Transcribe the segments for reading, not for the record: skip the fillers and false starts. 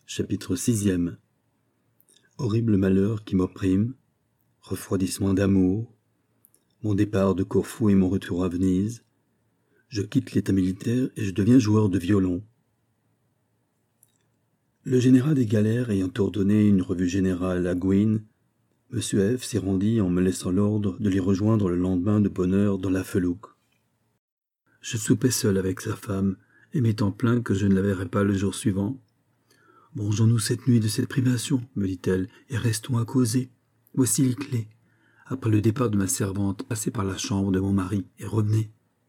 Chapitre 6e. Horrible malheur qui m'opprime, refroidissement d'amour, mon départ de Corfou et mon retour à Venise, je quitte l'état militaire et je deviens joueur de violon. Le général des galères ayant ordonné une revue générale à Gouin, M. F. s'y rendit en me laissant l'ordre de l'y rejoindre le lendemain de bonne heure dans la felouque. Je soupais seul avec sa femme, et m'étant plaint que je ne la verrais pas le jour suivant. « Mangeons-nous cette nuit de cette privation, me dit-elle, et restons à causer. Voici les clés. Après le départ de ma servante, passez par la chambre de mon mari, et revenez. »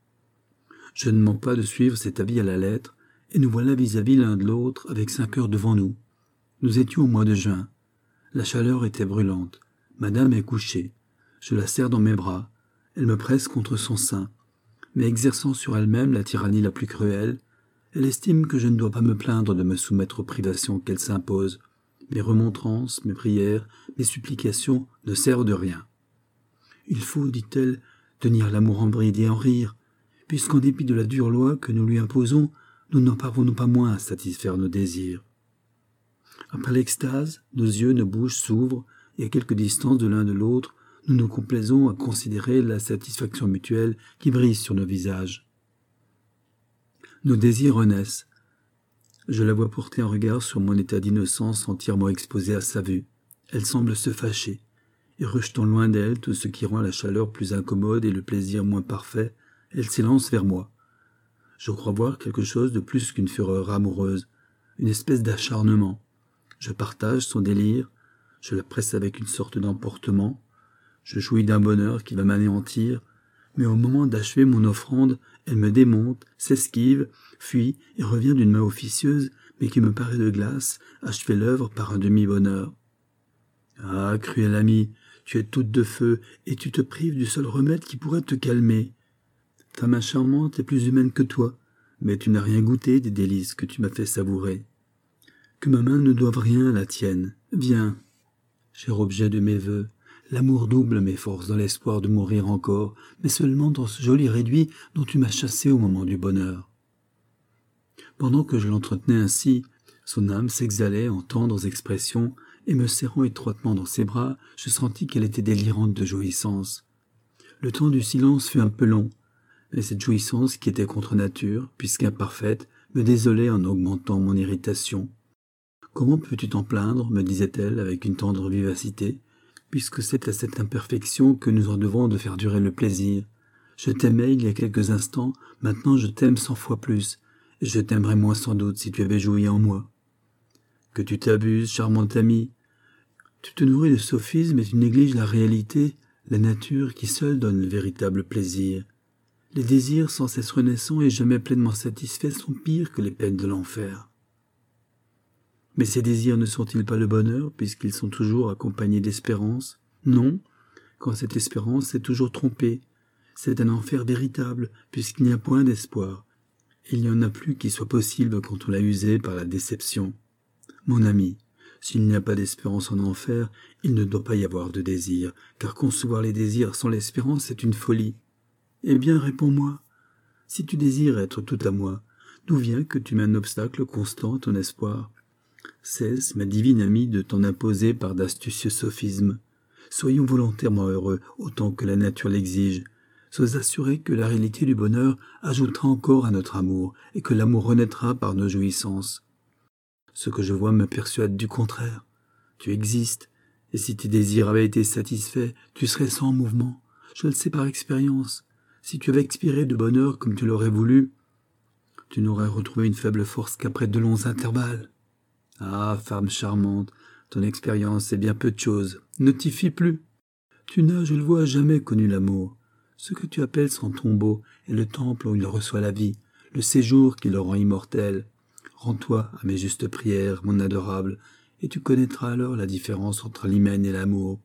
Je ne manque pas de suivre cet avis à la lettre, et nous voilà vis-à-vis l'un de l'autre avec 5 heures devant nous. Nous étions au mois de juin. La chaleur était brûlante. Madame est couchée. Je la serre dans mes bras. Elle me presse contre son sein. Mais exerçant sur elle-même la tyrannie la plus cruelle, elle estime que je ne dois pas me plaindre de me soumettre aux privations qu'elle s'impose. Mes remontrances, mes prières, mes supplications ne servent de rien. Il faut, dit-elle, tenir l'amour en bride et en rire, puisqu'en dépit de la dure loi que nous lui imposons, nous n'en parvenons pas moins à satisfaire nos désirs. Après l'extase, nos yeux, nos bouches s'ouvrent, et à quelque distance de l'un de l'autre, nous nous complaisons à considérer la satisfaction mutuelle qui brise sur nos visages. Nos désirs renaissent. Je la vois porter un regard sur mon état d'innocence entièrement exposé à sa vue. Elle semble se fâcher, et rejetant loin d'elle tout ce qui rend la chaleur plus incommode et le plaisir moins parfait, elle s'élance vers moi. Je crois voir quelque chose de plus qu'une fureur amoureuse, une espèce d'acharnement. Je partage son délire, je la presse avec une sorte d'emportement, je jouis d'un bonheur qui va m'anéantir, mais au moment d'achever mon offrande, elle me démonte, s'esquive, fuit et revient d'une main officieuse, mais qui me paraît de glace, achever l'œuvre par un demi-bonheur. Ah, cruel ami, tu es toute de feu, et tu te prives du seul remède qui pourrait te calmer. Ta main charmante est plus humaine que toi, mais tu n'as rien goûté des délices que tu m'as fait savourer. Que ma main ne doive rien à la tienne. Viens, cher objet de mes vœux. L'amour double mes forces dans l'espoir de mourir encore, mais seulement dans ce joli réduit dont tu m'as chassé au moment du bonheur. Pendant que je l'entretenais ainsi, son âme s'exhalait en tendres expressions, et me serrant étroitement dans ses bras, je sentis qu'elle était délirante de jouissance. Le temps du silence fut un peu long, mais cette jouissance qui était contre nature, puisqu'imparfaite, me désolait en augmentant mon irritation. « Comment peux-tu t'en plaindre ?» me disait-elle avec une tendre vivacité, puisque c'est à cette imperfection que nous en devons de faire durer le plaisir. Je t'aimais il y a quelques instants, maintenant je t'aime 100 fois plus, et je t'aimerais moins sans doute si tu avais joui en moi. Que tu t'abuses, charmante amie. Tu te nourris de sophismes et tu négliges la réalité, la nature qui seule donne le véritable plaisir. Les désirs sans cesse renaissants et jamais pleinement satisfaits sont pires que les peines de l'enfer. Mais ces désirs ne sont-ils pas le bonheur, puisqu'ils sont toujours accompagnés d'espérance? Non, quand cette espérance est toujours trompée. C'est un enfer véritable, puisqu'il n'y a point d'espoir. Il n'y en a plus qui soit possible quand on l'a usé par la déception. Mon ami, s'il n'y a pas d'espérance en enfer, il ne doit pas y avoir de désir, car concevoir les désirs sans l'espérance est une folie. Eh bien, réponds-moi, si tu désires être tout à moi, d'où vient que tu mets un obstacle constant à ton espoir? Cesse, ma divine amie, de t'en imposer par d'astucieux sophismes. Soyons volontairement heureux, autant que la nature l'exige. Sois assuré que la réalité du bonheur ajoutera encore à notre amour, et que l'amour renaîtra par nos jouissances. Ce que je vois me persuade du contraire. Tu existes, et si tes désirs avaient été satisfaits, tu serais sans mouvement. Je le sais par expérience. Si tu avais expiré de bonheur comme tu l'aurais voulu, tu n'aurais retrouvé une faible force qu'après de longs intervalles. Ah, femme charmante, ton expérience est bien peu de chose. Ne t'y fie plus. Tu n'as, je le vois, jamais connu l'amour. Ce que tu appelles son tombeau est le temple où il reçoit la vie, le séjour qui le rend immortel. Rends-toi à mes justes prières, mon adorable, et tu connaîtras alors la différence entre l'hymen et l'amour.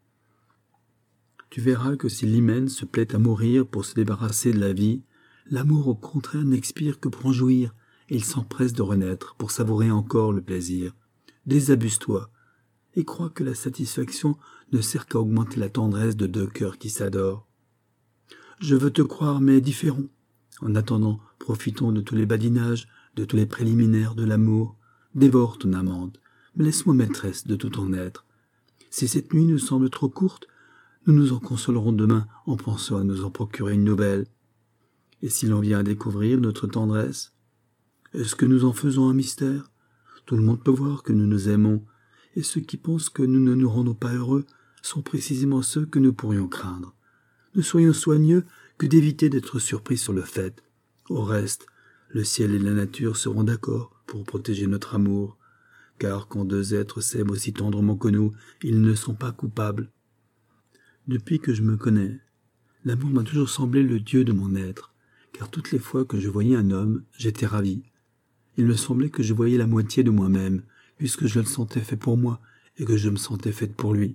Tu verras que si l'hymen se plaît à mourir pour se débarrasser de la vie, l'amour au contraire n'expire que pour en jouir, et il s'empresse de renaître pour savourer encore le plaisir. Désabuse-toi, et crois que la satisfaction ne sert qu'à augmenter la tendresse de 2 cœurs qui s'adorent. Je veux te croire, mais différons. En attendant, profitons de tous les badinages, de tous les préliminaires de l'amour. Dévore ton amante, mais laisse-moi maîtresse de tout ton être. Si cette nuit nous semble trop courte, nous nous en consolerons demain en pensant à nous en procurer une nouvelle. Et si l'on vient à découvrir notre tendresse, est-ce que nous en faisons un mystère? Tout le monde peut voir que nous nous aimons, et ceux qui pensent que nous ne nous rendons pas heureux sont précisément ceux que nous pourrions craindre. Nous soyons soigneux que d'éviter d'être surpris sur le fait. Au reste, le ciel et la nature seront d'accord pour protéger notre amour, car quand deux êtres s'aiment aussi tendrement que nous, ils ne sont pas coupables. Depuis que je me connais, l'amour m'a toujours semblé le Dieu de mon être, car toutes les fois que je voyais un homme, j'étais ravi. Il me semblait que je voyais la moitié de moi-même, puisque je le sentais fait pour moi et que je me sentais faite pour lui.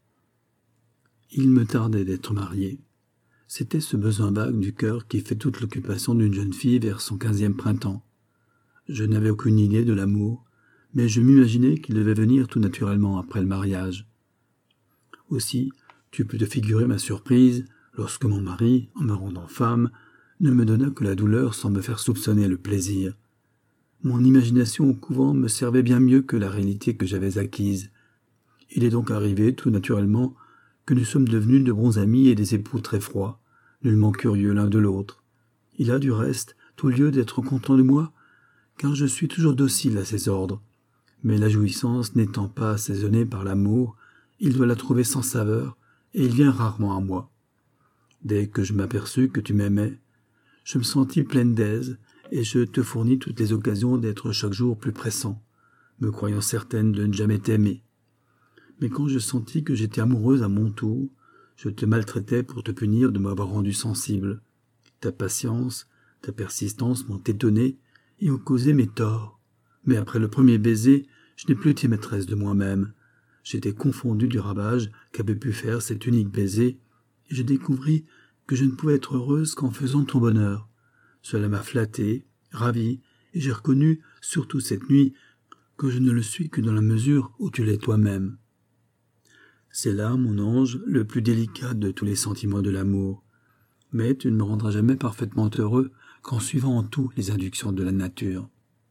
Il me tardait d'être marié. C'était ce besoin vague du cœur qui fait toute l'occupation d'une jeune fille vers son 15e printemps. Je n'avais aucune idée de l'amour, mais je m'imaginais qu'il devait venir tout naturellement après le mariage. Aussi, tu peux te figurer ma surprise lorsque mon mari, en me rendant femme, ne me donna que la douleur sans me faire soupçonner le plaisir. Mon imagination au couvent me servait bien mieux que la réalité que j'avais acquise. Il est donc arrivé, tout naturellement, que nous sommes devenus de bons amis et des époux très froids, nullement curieux l'un de l'autre. Il a, du reste, tout lieu d'être content de moi, car je suis toujours docile à ses ordres. Mais la jouissance n'étant pas assaisonnée par l'amour, il doit la trouver sans saveur, et il vient rarement à moi. Dès que je m'aperçus que tu m'aimais, je me sentis pleine d'aise, et je te fournis toutes les occasions d'être chaque jour plus pressant, me croyant certaine de ne jamais t'aimer. Mais quand je sentis que j'étais amoureuse à mon tour, je te maltraitais pour te punir de m'avoir rendu sensible. Ta patience, ta persistance m'ont étonné et ont causé mes torts. Mais après le premier baiser, je n'ai plus été maîtresse de moi-même. J'étais confondue du ravage qu'avait pu faire cet unique baiser, et je découvris que je ne pouvais être heureuse qu'en faisant ton bonheur. Cela m'a flattée, ravie, et j'ai reconnu, surtout cette nuit, que je ne le suis que dans la mesure où tu l'es toi-même. C'est là, mon ange, le plus délicat de tous les sentiments de l'amour. Mais tu ne me rendras jamais parfaitement heureux qu'en suivant en tout les inductions de la nature.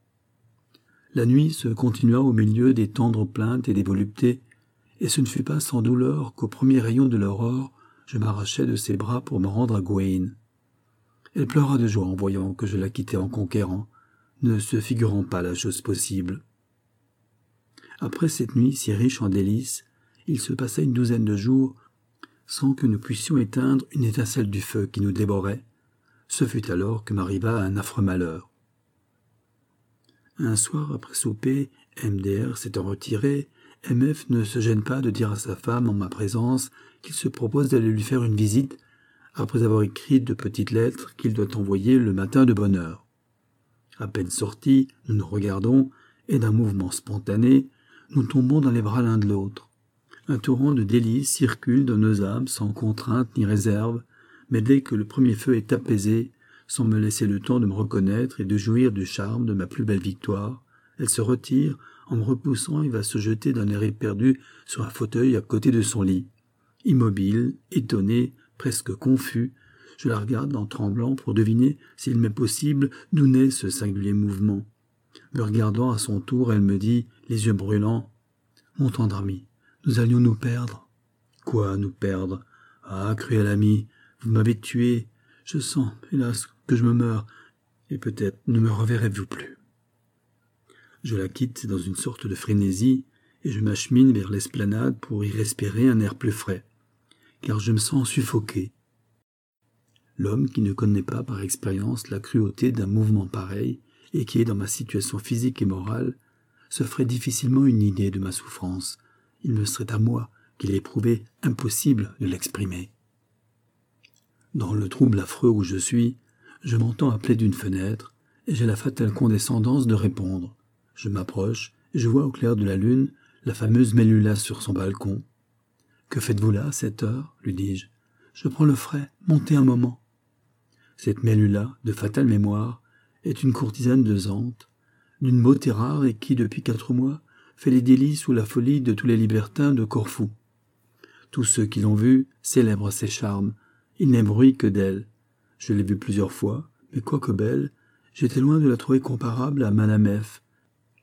La nuit se continua au milieu des tendres plaintes et des voluptés, et ce ne fut pas sans douleur qu'au premier rayon de l'aurore, je m'arrachai de ses bras pour me rendre à Gawain. Elle pleura de joie en voyant que je la quittais en conquérant, ne se figurant pas la chose possible. Après cette nuit si riche en délices, il se passa une douzaine de jours sans que nous puissions éteindre une étincelle du feu qui nous dévorait. Ce fut alors que m'arriva un affreux malheur. Un soir après souper, MDR s'étant retiré, MF ne se gêne pas de dire à sa femme en ma présence qu'il se propose d'aller lui faire une visite après avoir écrit de petites lettres qu'il doit envoyer le matin de bonne heure. À peine sortis, nous nous regardons et d'un mouvement spontané, nous tombons dans les bras l'un de l'autre. Un torrent de délices circule dans nos âmes sans contrainte ni réserve, mais dès que le premier feu est apaisé, sans me laisser le temps de me reconnaître et de jouir du charme de ma plus belle victoire, elle se retire en me repoussant et va se jeter d'un air éperdu sur un fauteuil à côté de son lit. Immobile, étonné, presque confus, je la regarde en tremblant pour deviner s'il m'est possible d'où naît ce singulier mouvement. Me regardant à son tour, elle me dit, les yeux brûlants, « Mon tendre ami, nous allions nous perdre. »« Quoi, nous perdre ? Ah, cruel ami, vous m'avez tué. Je sens, hélas, que je me meurs, et peut-être ne me reverrez-vous plus. » Je la quitte dans une sorte de frénésie, et je m'achemine vers l'esplanade pour y respirer un air plus frais, car je me sens suffoqué. L'homme qui ne connaît pas par expérience la cruauté d'un mouvement pareil, et qui est dans ma situation physique et morale, se ferait difficilement une idée de ma souffrance. Il me serait à moi qu'il est éprouvé impossible de l'exprimer. Dans le trouble affreux où je suis, je m'entends appeler d'une fenêtre, et j'ai la fatale condescendance de répondre. Je m'approche, et je vois au clair de la lune la fameuse Mélula sur son balcon. « Que faites-vous là, à cette heure ?» lui dis-je. « Je prends le frais, montez un moment. » Cette Mélula, de fatale mémoire, est une courtisane de Zante, d'une beauté rare et qui, depuis 4 mois, fait les délices ou la folie de tous les libertins de Corfou. Tous ceux qui l'ont vue célèbrent ses charmes. Il n'est bruit que d'elle. Je l'ai vue plusieurs fois, mais quoique belle, j'étais loin de la trouver comparable à Madame F.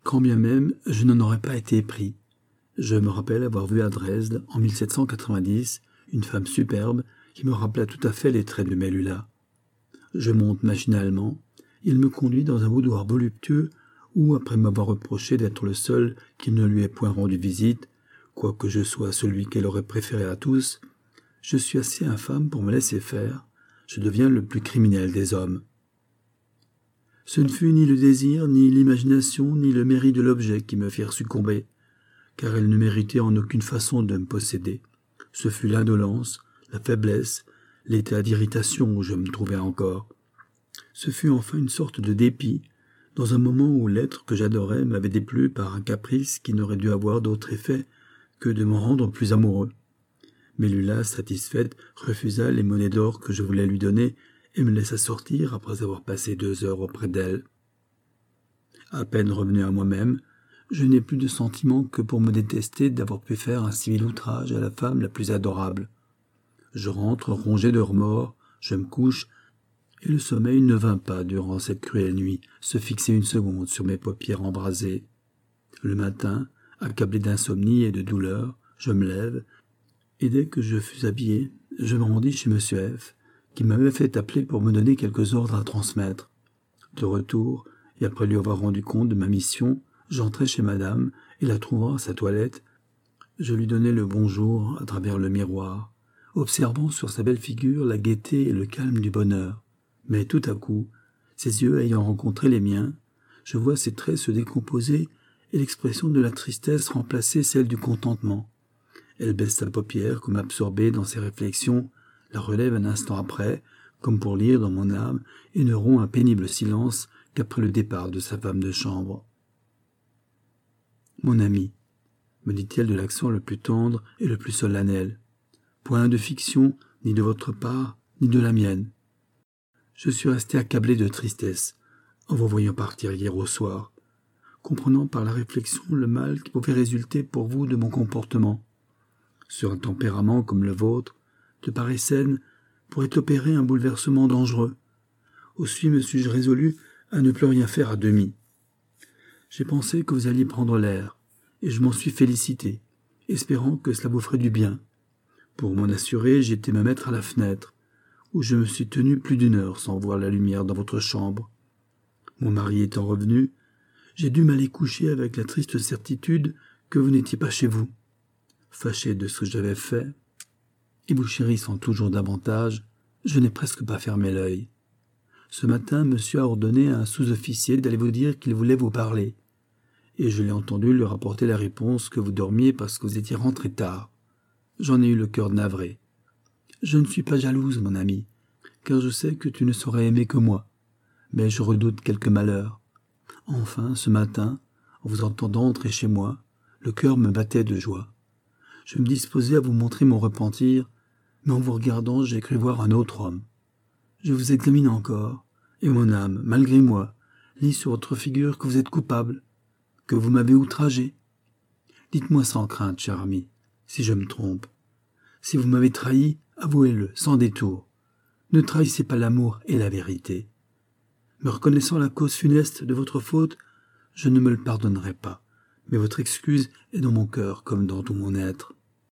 quand bien même je n'en aurais pas été épris. Je me rappelle avoir vu à Dresde, en 1790, une femme superbe qui me rappela tout à fait les traits de Mellula. Je monte machinalement. Il me conduit dans un boudoir voluptueux où, après m'avoir reproché d'être le seul qui ne lui ait point rendu visite, quoique je sois celui qu'elle aurait préféré à tous, je suis assez infâme pour me laisser faire. Je deviens le plus criminel des hommes. Ce ne fut ni le désir, ni l'imagination, ni le mérite de l'objet qui me firent succomber, car elle ne méritait en aucune façon de me posséder. Ce fut l'indolence, la faiblesse, l'état d'irritation où je me trouvais encore. Ce fut enfin une sorte de dépit, dans un moment où l'être que j'adorais m'avait déplu par un caprice qui n'aurait dû avoir d'autre effet que de m'en rendre plus amoureux. Mellula, satisfaite, refusa les monnaies d'or que je voulais lui donner et me laissa sortir après avoir passé 2 heures auprès d'elle. À peine revenu à moi-même, je n'ai plus de sentiment que pour me détester d'avoir pu faire un si vil outrage à la femme la plus adorable. Je rentre rongé de remords, je me couche, et le sommeil ne vint pas durant cette cruelle nuit se fixer une seconde sur mes paupières embrasées. Le matin, accablé d'insomnie et de douleur, je me lève, et dès que je fus habillé, je me rendis chez M. F., qui m'avait fait appeler pour me donner quelques ordres à transmettre. De retour, et après lui avoir rendu compte de ma mission, j'entrai chez madame, et la trouvant à sa toilette, je lui donnai le bonjour à travers le miroir, observant sur sa belle figure la gaieté et le calme du bonheur. Mais tout à coup, ses yeux ayant rencontré les miens, je vois ses traits se décomposer et l'expression de la tristesse remplacer celle du contentement. Elle baisse sa paupière comme absorbée dans ses réflexions, la relève un instant après, comme pour lire dans mon âme, et ne rompt un pénible silence qu'après le départ de sa femme de chambre. « Mon ami, » me dit-elle de l'accent le plus tendre et le plus solennel, « point de fiction, ni de votre part, ni de la mienne. Je suis resté accablé de tristesse en vous voyant partir hier au soir, comprenant par la réflexion le mal qui pouvait résulter pour vous de mon comportement. Sur un tempérament comme le vôtre, de pareilles scènes pourraient opérer un bouleversement dangereux. Aussi me suis-je résolu à ne plus rien faire à demi. J'ai pensé que vous alliez prendre l'air, et je m'en suis félicité, espérant que cela vous ferait du bien. Pour m'en assurer, j'ai été me mettre à la fenêtre, où je me suis tenu plus d'1 heure sans voir la lumière dans votre chambre. Mon mari étant revenu, j'ai dû m'aller coucher avec la triste certitude que vous n'étiez pas chez vous. Fâché de ce que j'avais fait, et vous chérissant toujours davantage, je n'ai presque pas fermé l'œil. Ce matin, monsieur a ordonné à un sous-officier d'aller vous dire qu'il voulait vous parler, et je l'ai entendu lui rapporter la réponse que vous dormiez parce que vous étiez rentré tard. J'en ai eu le cœur navré. Je ne suis pas jalouse, mon ami, car je sais que tu ne saurais aimer que moi, mais je redoute quelque malheur. Enfin, ce matin, en vous entendant entrer chez moi, le cœur me battait de joie. Je me disposais à vous montrer mon repentir, mais en vous regardant, j'ai cru voir un autre homme. Je vous examine encore, et mon âme, malgré moi, lit sur votre figure que vous êtes coupable, que vous m'avez outragé. Dites-moi sans crainte, cher ami, si je me trompe. Si vous m'avez trahi, avouez-le, sans détour. Ne trahissez pas l'amour et la vérité. Me reconnaissant la cause funeste de votre faute, je ne me le pardonnerai pas, mais votre excuse est dans mon cœur comme dans tout mon être.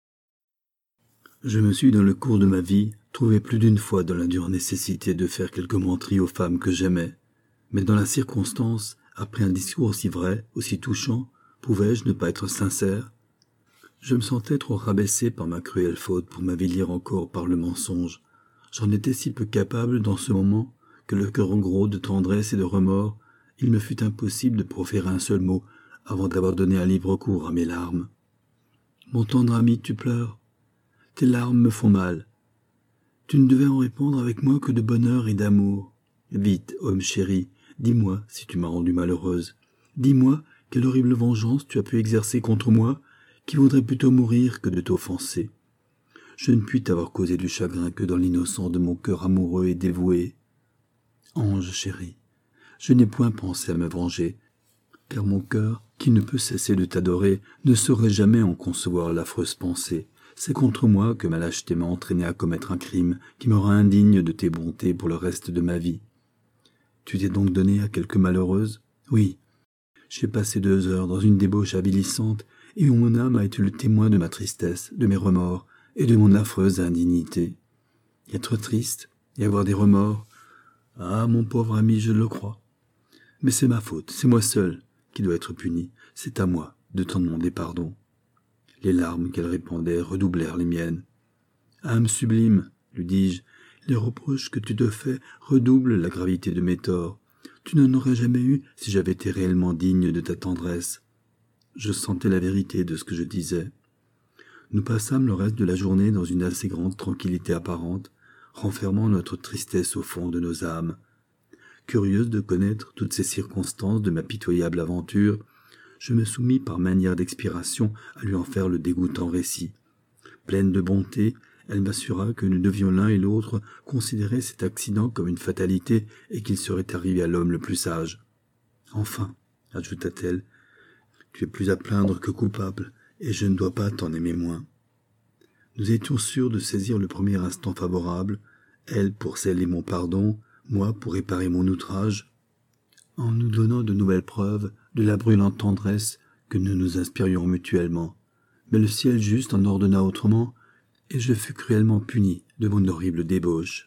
Je me suis, dans le cours de ma vie, trouvé plus d'1 fois dans la dure nécessité de faire quelque menterie aux femmes que j'aimais, mais dans la circonstance, après un discours aussi vrai, aussi touchant, pouvais-je ne pas être sincère? Je me sentais trop rabaissé par ma cruelle faute pour m'avilir encore par le mensonge. J'en étais si peu capable dans ce moment que le cœur gros de tendresse et de remords, il me fut impossible de proférer un seul mot avant d'avoir donné un libre cours à mes larmes. Mon tendre ami, tu pleures. Tes larmes me font mal. Tu ne devais en répondre avec moi que de bonheur et d'amour. Vite, homme chéri, dis-moi si tu m'as rendue malheureuse. Dis-moi quelle horrible vengeance tu as pu exercer contre moi, qui voudrait plutôt mourir que de t'offenser. Je ne puis t'avoir causé du chagrin que dans l'innocence de mon cœur amoureux et dévoué. Ange chéri, je n'ai point pensé à me venger, car mon cœur, qui ne peut cesser de t'adorer, ne saurait jamais en concevoir l'affreuse pensée. C'est contre moi que ma lâcheté m'a entraîné à commettre un crime qui me rend indigne de tes bontés pour le reste de ma vie. Tu t'es donc donné à quelque malheureuse? Oui, J'ai passé 2 heures dans une débauche avilissante et où mon âme a été le témoin de ma tristesse, de mes remords et de mon affreuse indignité. Être triste et avoir des remords, ah, mon pauvre ami, je le crois. Mais c'est ma faute, c'est moi seul qui dois être puni, c'est à moi de t'en demander pardon. Les larmes qu'elle répandait redoublèrent les miennes. Âme sublime, lui dis-je, les reproches que tu te fais redoublent la gravité de mes torts. Tu n'en aurais jamais eu si j'avais été réellement digne de ta tendresse. Je sentais la vérité de ce que je disais. Nous passâmes le reste de la journée dans une assez grande tranquillité apparente, renfermant notre tristesse au fond de nos âmes. Curieuse de connaître toutes ces circonstances de ma pitoyable aventure, je me soumis par manière d'expiration à lui en faire le dégoûtant récit. Pleine de bonté, elle m'assura que nous devions l'un et l'autre considérer cet accident comme une fatalité et qu'il serait arrivé à l'homme le plus sage. « Enfin, ajouta-t-elle, tu es plus à plaindre que coupable, et je ne dois pas t'en aimer moins. » Nous étions sûrs de saisir le premier instant favorable, elle pour sceller mon pardon, moi pour réparer mon outrage, en nous donnant de nouvelles preuves de la brûlante tendresse que nous nous inspirions mutuellement. Mais le ciel juste en ordonna autrement, et je fus cruellement puni de mon horrible débauche.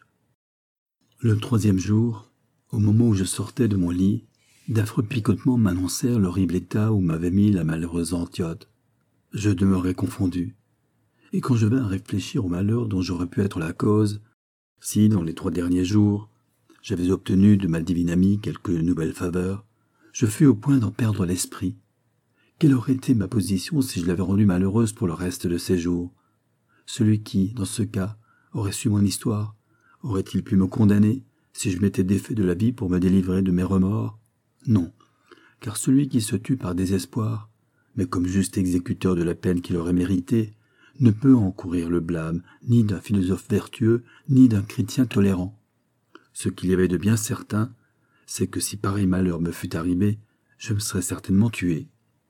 Le 3e jour, au moment où je sortais de mon lit, d'affreux picotements m'annoncèrent l'horrible état où m'avait mis la malheureuse Antiote. Je demeurai confondu, et quand je vins à réfléchir au malheur dont j'aurais pu être la cause, si, dans les 3 derniers jours, j'avais obtenu de ma divine amie quelques nouvelles faveurs, je fus au point d'en perdre l'esprit. Quelle aurait été ma position si je l'avais rendue malheureuse pour le reste de ses jours? Celui qui, dans ce cas, aurait su mon histoire, aurait-il pu me condamner si je m'étais défait de la vie pour me délivrer de mes remords? Non, car celui qui se tue par désespoir, mais comme juste exécuteur de la peine qu'il aurait méritée, ne peut encourir le blâme ni d'un philosophe vertueux, ni d'un chrétien tolérant. Ce qu'il y avait de bien certain, c'est que si pareil malheur me fût arrivé, je me serais certainement tué.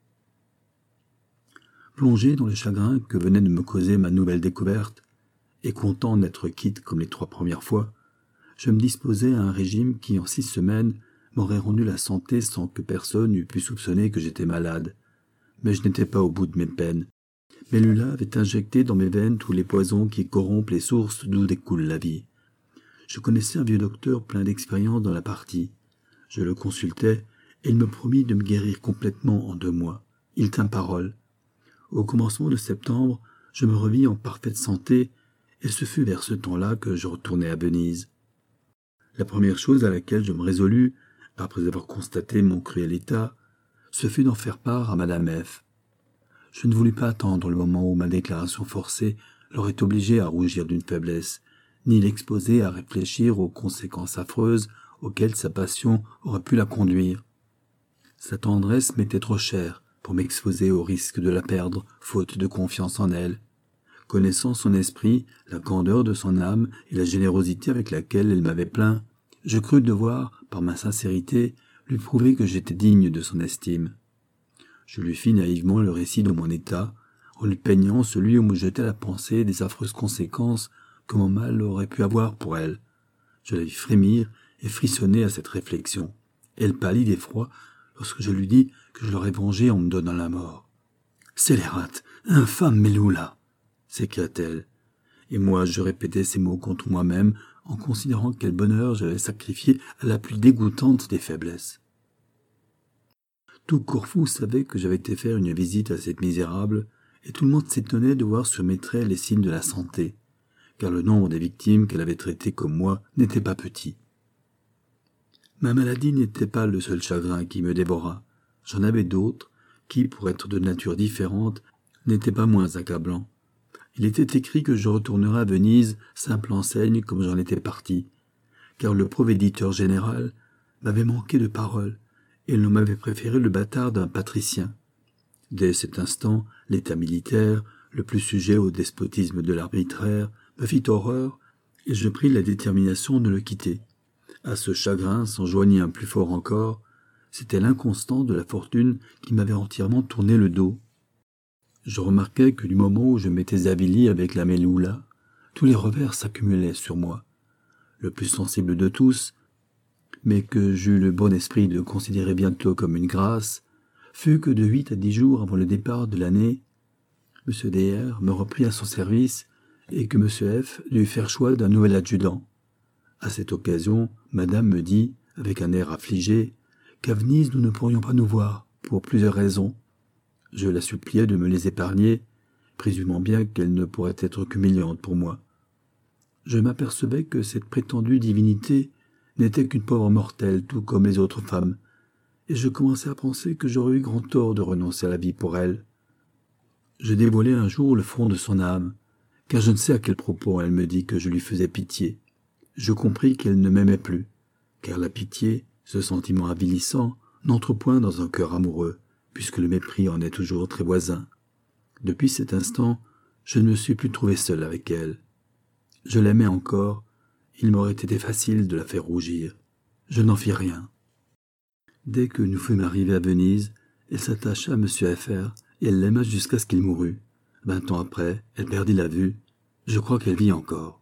Plongé dans le chagrin que venait de me causer ma nouvelle découverte, et content d'être quitte comme les 3 premières fois, je me disposais à un régime qui, en 6 semaines, m'aurait rendu la santé sans que personne eût pu soupçonner que j'étais malade. Mais je n'étais pas au bout de mes peines. Mélula avait injecté dans mes veines tous les poisons qui corrompent les sources d'où découle la vie. Je connaissais un vieux docteur plein d'expérience dans la partie. Je le consultai, et il me promit de me guérir complètement en 2 mois. Il tint parole. Au commencement de septembre, je me revis en parfaite santé, et ce fut vers ce temps-là que je retournai à Venise. La première chose à laquelle je me résolus, après avoir constaté mon cruel état, ce fut d'en faire part à Madame F. Je ne voulus pas attendre le moment où ma déclaration forcée l'aurait obligée à rougir d'une faiblesse, ni l'exposer à réfléchir aux conséquences affreuses auxquelles sa passion aurait pu la conduire. Sa tendresse m'était trop chère pour m'exposer au risque de la perdre, faute de confiance en elle. Connaissant son esprit, la candeur de son âme et la générosité avec laquelle elle m'avait plaint, je crus devoir, par ma sincérité, lui prouver que j'étais digne de son estime. Je lui fis naïvement le récit de mon état, en lui peignant celui où me jetait la pensée des affreuses conséquences que mon mal aurait pu avoir pour elle. Je la vis frémir et frissonner à cette réflexion. Elle pâlit d'effroi lorsque je lui dis que je l'aurais vengée en me donnant la mort. « Scélérate, infâme Mélula !» s'écria-t-elle. Et moi je répétais ces mots contre moi-même en considérant quel bonheur j'avais sacrifié à la plus dégoûtante des faiblesses. Tout Corfou savait que j'avais été faire une visite à cette misérable, et tout le monde s'étonnait de voir sur mes traits les signes de la santé, car le nombre des victimes qu'elle avait traitées comme moi n'était pas petit. Ma maladie n'était pas le seul chagrin qui me dévora. J'en avais d'autres, qui, pour être de nature différente, n'étaient pas moins accablants. Il était écrit que je retournerais à Venise, simple enseigne comme j'en étais parti, car le provéditeur général m'avait manqué de parole, et l'on m'avait préféré le bâtard d'un patricien. Dès cet instant, l'état militaire, le plus sujet au despotisme de l'arbitraire, me fit horreur, et je pris la détermination de le quitter. À ce chagrin s'en joignit un plus fort encore, c'était l'inconstance de la fortune qui m'avait entièrement tourné le dos. Je remarquai que du moment où je m'étais avili avec la Mélula, tous les revers s'accumulaient sur moi. Le plus sensible de tous, mais que j'eus le bon esprit de considérer bientôt comme une grâce, fut que de 8 à 10 jours avant le départ de l'année, M. DR me reprit à son service et que M. F dut faire choix d'un nouvel adjudant. À cette occasion, madame me dit, avec un air affligé, qu'à Venise nous ne pourrions pas nous voir, pour plusieurs raisons. Je la suppliai de me les épargner, présumant bien qu'elles ne pourraient être qu'humiliantes pour moi. Je m'apercevais que cette prétendue divinité n'était qu'une pauvre mortelle, tout comme les autres femmes, et je commençais à penser que j'aurais eu grand tort de renoncer à la vie pour elle. Je dévoilai un jour le fond de son âme, car je ne sais à quel propos elle me dit que je lui faisais pitié. Je compris qu'elle ne m'aimait plus, car la pitié, ce sentiment avilissant, n'entre point dans un cœur amoureux, puisque le mépris en est toujours très voisin. Depuis cet instant, je ne me suis plus trouvé seul avec elle. Je l'aimais encore, il m'aurait été facile de la faire rougir. Je n'en fis rien. Dès que nous fûmes arrivés à Venise, elle s'attacha à M. Fr, et elle l'aima jusqu'à ce qu'il mourût. 20 ans après, elle perdit la vue. Je crois qu'elle vit encore.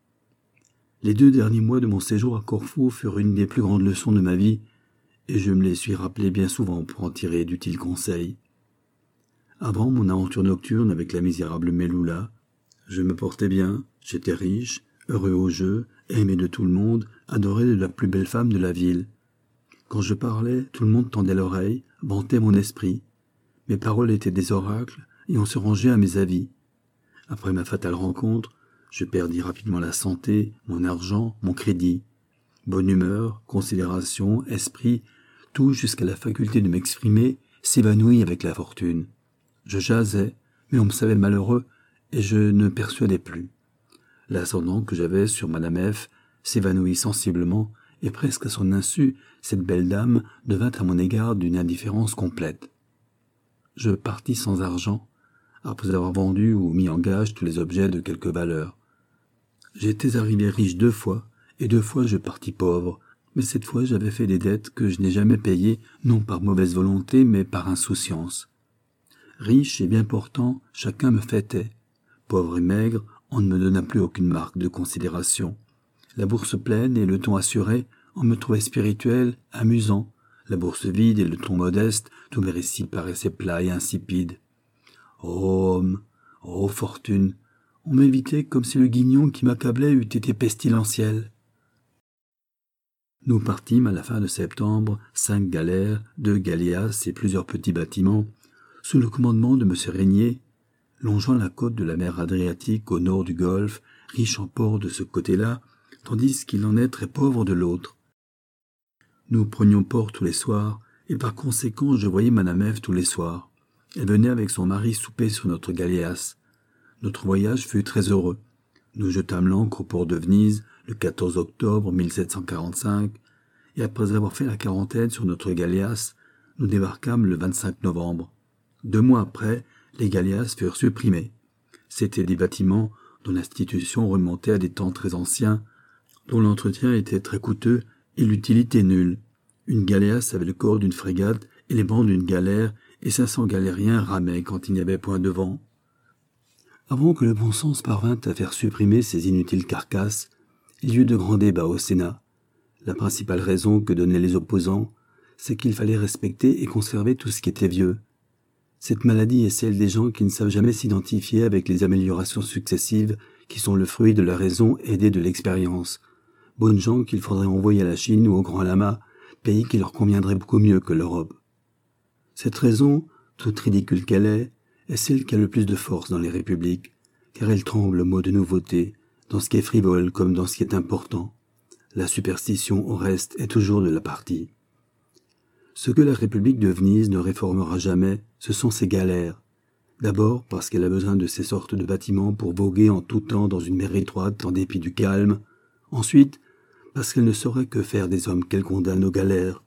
Les 2 derniers mois de mon séjour à Corfou furent une des plus grandes leçons de ma vie, et je me les suis rappelés bien souvent pour en tirer d'utiles conseils. Avant mon aventure nocturne avec la misérable Meloula, je me portais bien, j'étais riche, heureux au jeu, aimé de tout le monde, adoré de la plus belle femme de la ville. Quand je parlais, tout le monde tendait l'oreille, vantait mon esprit. Mes paroles étaient des oracles, et on se rangeait à mes avis. Après ma fatale rencontre, je perdis rapidement la santé, mon argent, mon crédit. Bonne humeur, considération, esprit, tout jusqu'à la faculté de m'exprimer, s'évanouit avec la fortune. Je jasais, mais on me savait malheureux, et je ne persuadais plus. L'ascendant que j'avais sur Madame F s'évanouit sensiblement, et presque à son insu, cette belle dame devint à mon égard d'une indifférence complète. Je partis sans argent, après avoir vendu ou mis en gage tous les objets de quelque valeur. J'étais arrivé riche 2 fois, et 2 fois je partis pauvre, mais cette fois j'avais fait des dettes que je n'ai jamais payées, non par mauvaise volonté, mais par insouciance. Riche et bien portant, chacun me fêtait. Pauvre et maigre, on ne me donna plus aucune marque de considération. La bourse pleine et le ton assuré, on me trouvait spirituel, amusant. La bourse vide et le ton modeste, tous mes récits paraissaient plats et insipides. Ô homme, ô fortune, on m'évitait comme si le guignon qui m'accablait eût été pestilentiel. Nous partîmes à la fin de septembre, 5 galères, 2 galéas et plusieurs petits bâtiments, sous le commandement de M. Régnier, longeant la côte de la mer Adriatique au nord du Golfe, riche en ports de ce côté-là, tandis qu'il en est très pauvre de l'autre. Nous prenions port tous les soirs, et par conséquent je voyais Madame F tous les soirs. Elle venait avec son mari souper sur notre galéas. Notre voyage fut très heureux. Nous jetâmes l'ancre au port de Venise le 14 octobre 1745, et après avoir fait la quarantaine sur notre galéas, nous débarquâmes le 25 novembre. 2 mois après, les galéas furent supprimés. C'étaient des bâtiments dont l'institution remontait à des temps très anciens, dont l'entretien était très coûteux et l'utilité nulle. Une galéas avait le corps d'une frégate et les bancs d'une galère, et 500 galériens ramaient quand il n'y avait point de vent. Avant que le bon sens parvînt à faire supprimer ces inutiles carcasses, il y eut de grands débats au Sénat. La principale raison que donnaient les opposants, c'est qu'il fallait respecter et conserver tout ce qui était vieux. Cette maladie est celle des gens qui ne savent jamais s'identifier avec les améliorations successives qui sont le fruit de la raison aidée de l'expérience. Bonnes gens qu'il faudrait envoyer à la Chine ou au Grand Lama, pays qui leur conviendrait beaucoup mieux que l'Europe. Cette raison, toute ridicule qu'elle est celle qui a le plus de force dans les républiques, car elle tremble au mot de nouveauté, dans ce qui est frivole comme dans ce qui est important. La superstition, au reste, est toujours de la partie. Ce que la République de Venise ne réformera jamais, ce sont ses galères. D'abord parce qu'elle a besoin de ces sortes de bâtiments pour voguer en tout temps dans une mer étroite en dépit du calme. Ensuite, parce qu'elle ne saurait que faire des hommes qu'elle condamne aux galères.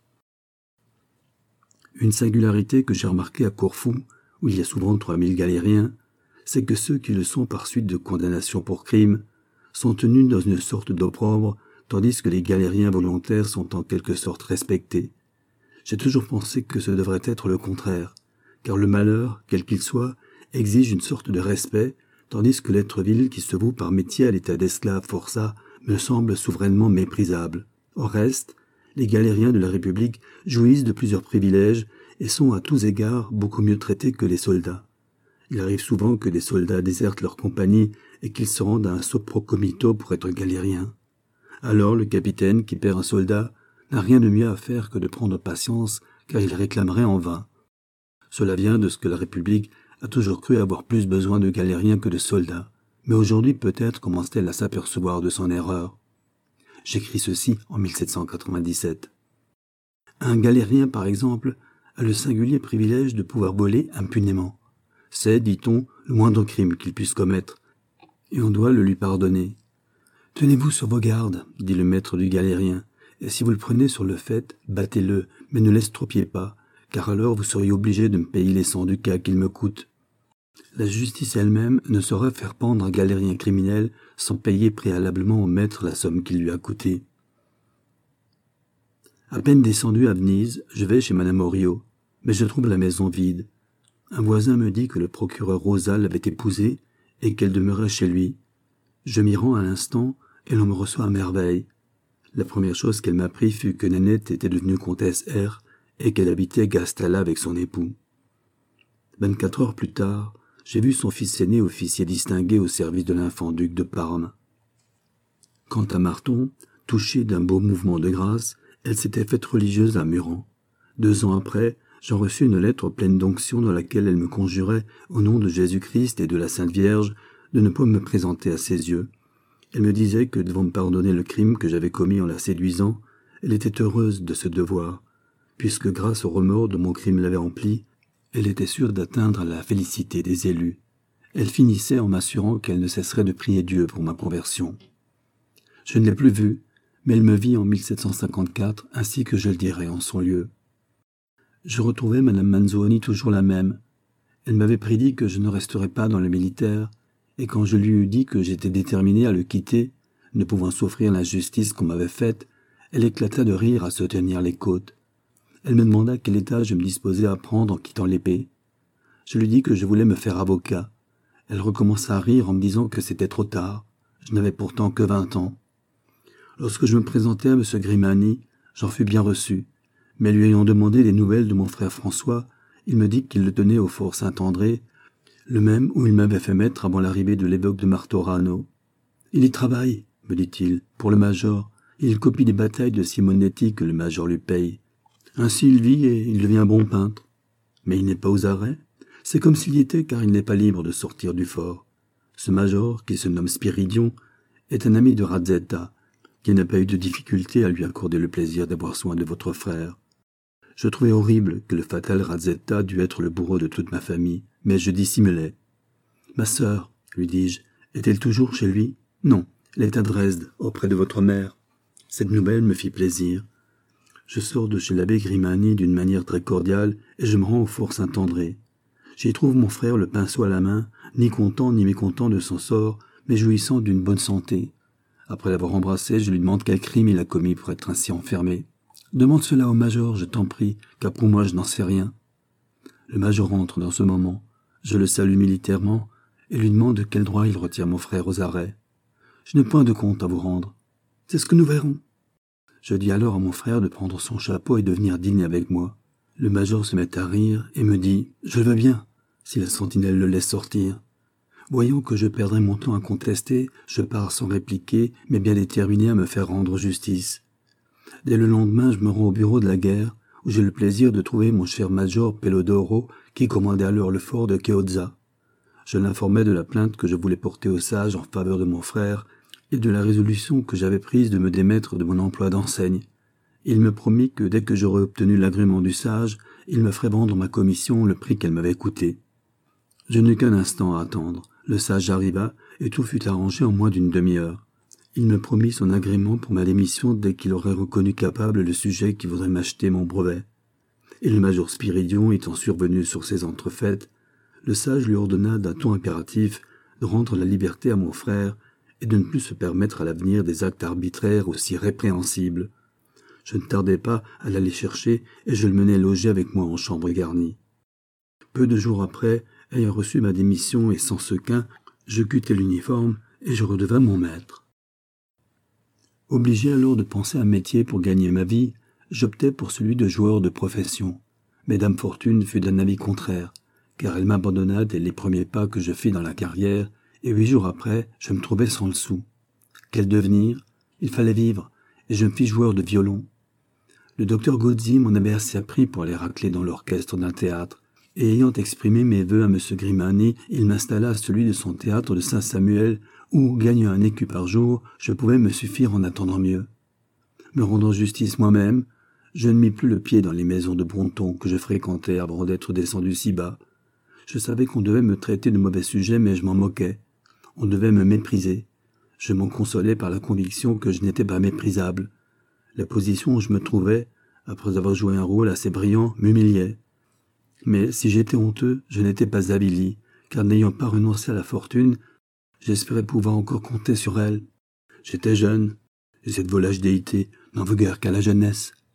Une singularité que j'ai remarquée à Corfou, où il y a souvent 3000 galériens, c'est que ceux qui le sont par suite de condamnation pour crime sont tenus dans une sorte d'opprobre, tandis que les galériens volontaires sont en quelque sorte respectés. J'ai toujours pensé que ce devrait être le contraire, car le malheur, quel qu'il soit, exige une sorte de respect, tandis que l'être vil qui se voue par métier à l'état d'esclave forçat me semble souverainement méprisable. Au reste, les galériens de la République jouissent de plusieurs privilèges et sont à tous égards beaucoup mieux traités que les soldats. Il arrive souvent que des soldats désertent leur compagnie et qu'ils se rendent à un soprocomito pour être galériens. Alors le capitaine qui perd un soldat n'a rien de mieux à faire que de prendre patience, car il réclamerait en vain. Cela vient de ce que la République a toujours cru avoir plus besoin de galériens que de soldats, mais aujourd'hui peut-être commence-t-elle à s'apercevoir de son erreur. J'écris ceci en 1797. Un galérien, par exemple, a le singulier privilège de pouvoir voler impunément. C'est, dit-on, le moindre crime qu'il puisse commettre, et on doit le lui pardonner. Tenez-vous sur vos gardes, dit le maître du galérien, et si vous le prenez sur le fait, battez-le, mais ne l'estropiez pas, car alors vous seriez obligé de me payer les 100 ducats qu'il me coûte. La justice elle-même ne saurait faire pendre un galérien criminel sans payer préalablement au maître la somme qu'il lui a coûté. À peine descendu à Venise, je vais chez Madame Oriot, mais je trouve la maison vide. Un voisin me dit que le procureur Rosa l'avait épousée et qu'elle demeurait chez lui. Je m'y rends à l'instant et l'on me reçoit à merveille. La première chose qu'elle m'apprit fut que Nénette était devenue comtesse R et qu'elle habitait Gastala avec son époux. 24 heures plus tard, j'ai vu son fils aîné officier distingué au service de l'infant-duc de Parme. Quant à Marton, touchée d'un beau mouvement de grâce, elle s'était faite religieuse à Muran. 2 ans après, j'en reçus une lettre pleine d'onction dans laquelle elle me conjurait, au nom de Jésus-Christ et de la Sainte Vierge, de ne pas me présenter à ses yeux. Elle me disait que, devant me pardonner le crime que j'avais commis en la séduisant, elle était heureuse de ce devoir, puisque grâce au remords dont mon crime l'avait emplie, elle était sûre d'atteindre la félicité des élus. Elle finissait en m'assurant qu'elle ne cesserait de prier Dieu pour ma conversion. Je ne l'ai plus vue, mais elle me vit en 1754, ainsi que je le dirai en son lieu. Je retrouvai Madame Manzoni toujours la même. Elle m'avait prédit que je ne resterais pas dans le militaire, et quand je lui eus dit que j'étais déterminé à le quitter, ne pouvant souffrir l'injustice qu'on m'avait faite, elle éclata de rire à se tenir les côtes. Elle me demanda quel état je me disposais à prendre en quittant l'épée. Je lui dis que je voulais me faire avocat. Elle recommença à rire en me disant que c'était trop tard. Je n'avais pourtant que 20 ans. Lorsque je me présentai à M. Grimani, j'en fus bien reçu, mais lui ayant demandé des nouvelles de mon frère François, il me dit qu'il le tenait au fort Saint-André, le même où il m'avait fait mettre avant l'arrivée de l'évêque de Martorano. Il y travaille, me dit-il, pour le major, et il copie des batailles de Simonetti que le major lui paye. Ainsi il vit et il devient bon peintre. Mais il n'est pas aux arrêts. C'est comme s'il y était, car il n'est pas libre de sortir du fort. Ce major, qui se nomme Spiridion, est un ami de Razetta, qui n'a pas eu de difficulté à lui accorder le plaisir d'avoir soin de votre frère. Je trouvais horrible que le fatal Razetta dût être le bourreau de toute ma famille, mais je dissimulais. « Ma sœur, lui dis-je, est-elle toujours chez lui ? Non, elle est à Dresde, auprès de votre mère. » Cette nouvelle me fit plaisir. Je sors de chez l'abbé Grimani d'une manière très cordiale et je me rends au fort Saint-André. J'y trouve mon frère le pinceau à la main, ni content ni mécontent de son sort, mais jouissant d'une bonne santé. Après l'avoir embrassé, je lui demande quel crime il a commis pour être ainsi enfermé. « Demande cela au major, je t'en prie, car pour moi je n'en sais rien. » Le major entre dans ce moment. Je le salue militairement et lui demande de quel droit il retire mon frère aux arrêts. « Je n'ai point de compte à vous rendre. C'est ce que nous verrons. » Je dis alors à mon frère de prendre son chapeau et de venir dîner avec moi. Le major se met à rire et me dit « Je le veux bien, si la sentinelle le laisse sortir. » Voyant que je perdrais mon temps à contester, je pars sans répliquer, mais bien déterminé à me faire rendre justice. Dès le lendemain, je me rends au bureau de la guerre, où j'ai le plaisir de trouver mon cher major Pelodoro, qui commandait alors le fort de Chiozza. Je l'informai de la plainte que je voulais porter au sage en faveur de mon frère, et de la résolution que j'avais prise de me démettre de mon emploi d'enseigne. Il me promit que dès que j'aurais obtenu l'agrément du sage, il me ferait vendre ma commission le prix qu'elle m'avait coûté. Je n'eus qu'un instant à attendre. Le sage arriva, et tout fut arrangé en moins d'une demi-heure. Il me promit son agrément pour ma démission dès qu'il aurait reconnu capable le sujet qui voudrait m'acheter mon brevet. Et le major Spiridion étant survenu sur ces entrefaites, le sage lui ordonna d'un ton impératif de rendre la liberté à mon frère et de ne plus se permettre à l'avenir des actes arbitraires aussi répréhensibles. Je ne tardai pas à l'aller chercher et je le menai loger avec moi en chambre garnie. Peu de jours après, ayant reçu ma démission et sans sequin, je quittai l'uniforme et je redevins mon maître. Obligé alors de penser à un métier pour gagner ma vie, j'optai pour celui de joueur de profession. Mais Dame Fortune fut d'un avis contraire, car elle m'abandonna dès les premiers pas que je fis dans la carrière, et 8 jours après, je me trouvais sans le sou. Quel devenir? Il fallait vivre, et je me fis joueur de violon. Le docteur Gozzi m'en avait assez appris pour aller racler dans l'orchestre d'un théâtre, et ayant exprimé mes vœux à M. Grimani, il m'installa à celui de son théâtre de Saint-Samuel, où, gagnant un écu par jour, je pouvais me suffire en attendant mieux. Me rendant justice moi-même, je ne mis plus le pied dans les maisons de bon ton que je fréquentais avant d'être descendu si bas. Je savais qu'on devait me traiter de mauvais sujet, mais je m'en moquais. On devait me mépriser. Je m'en consolais par la conviction que je n'étais pas méprisable. La position où je me trouvais, après avoir joué un rôle assez brillant, m'humiliait. Mais si j'étais honteux, je n'étais pas avili, car n'ayant pas renoncé à la fortune, j'espérais pouvoir encore compter sur elle. J'étais jeune, et cette volage déité n'en veut guère qu'à la jeunesse.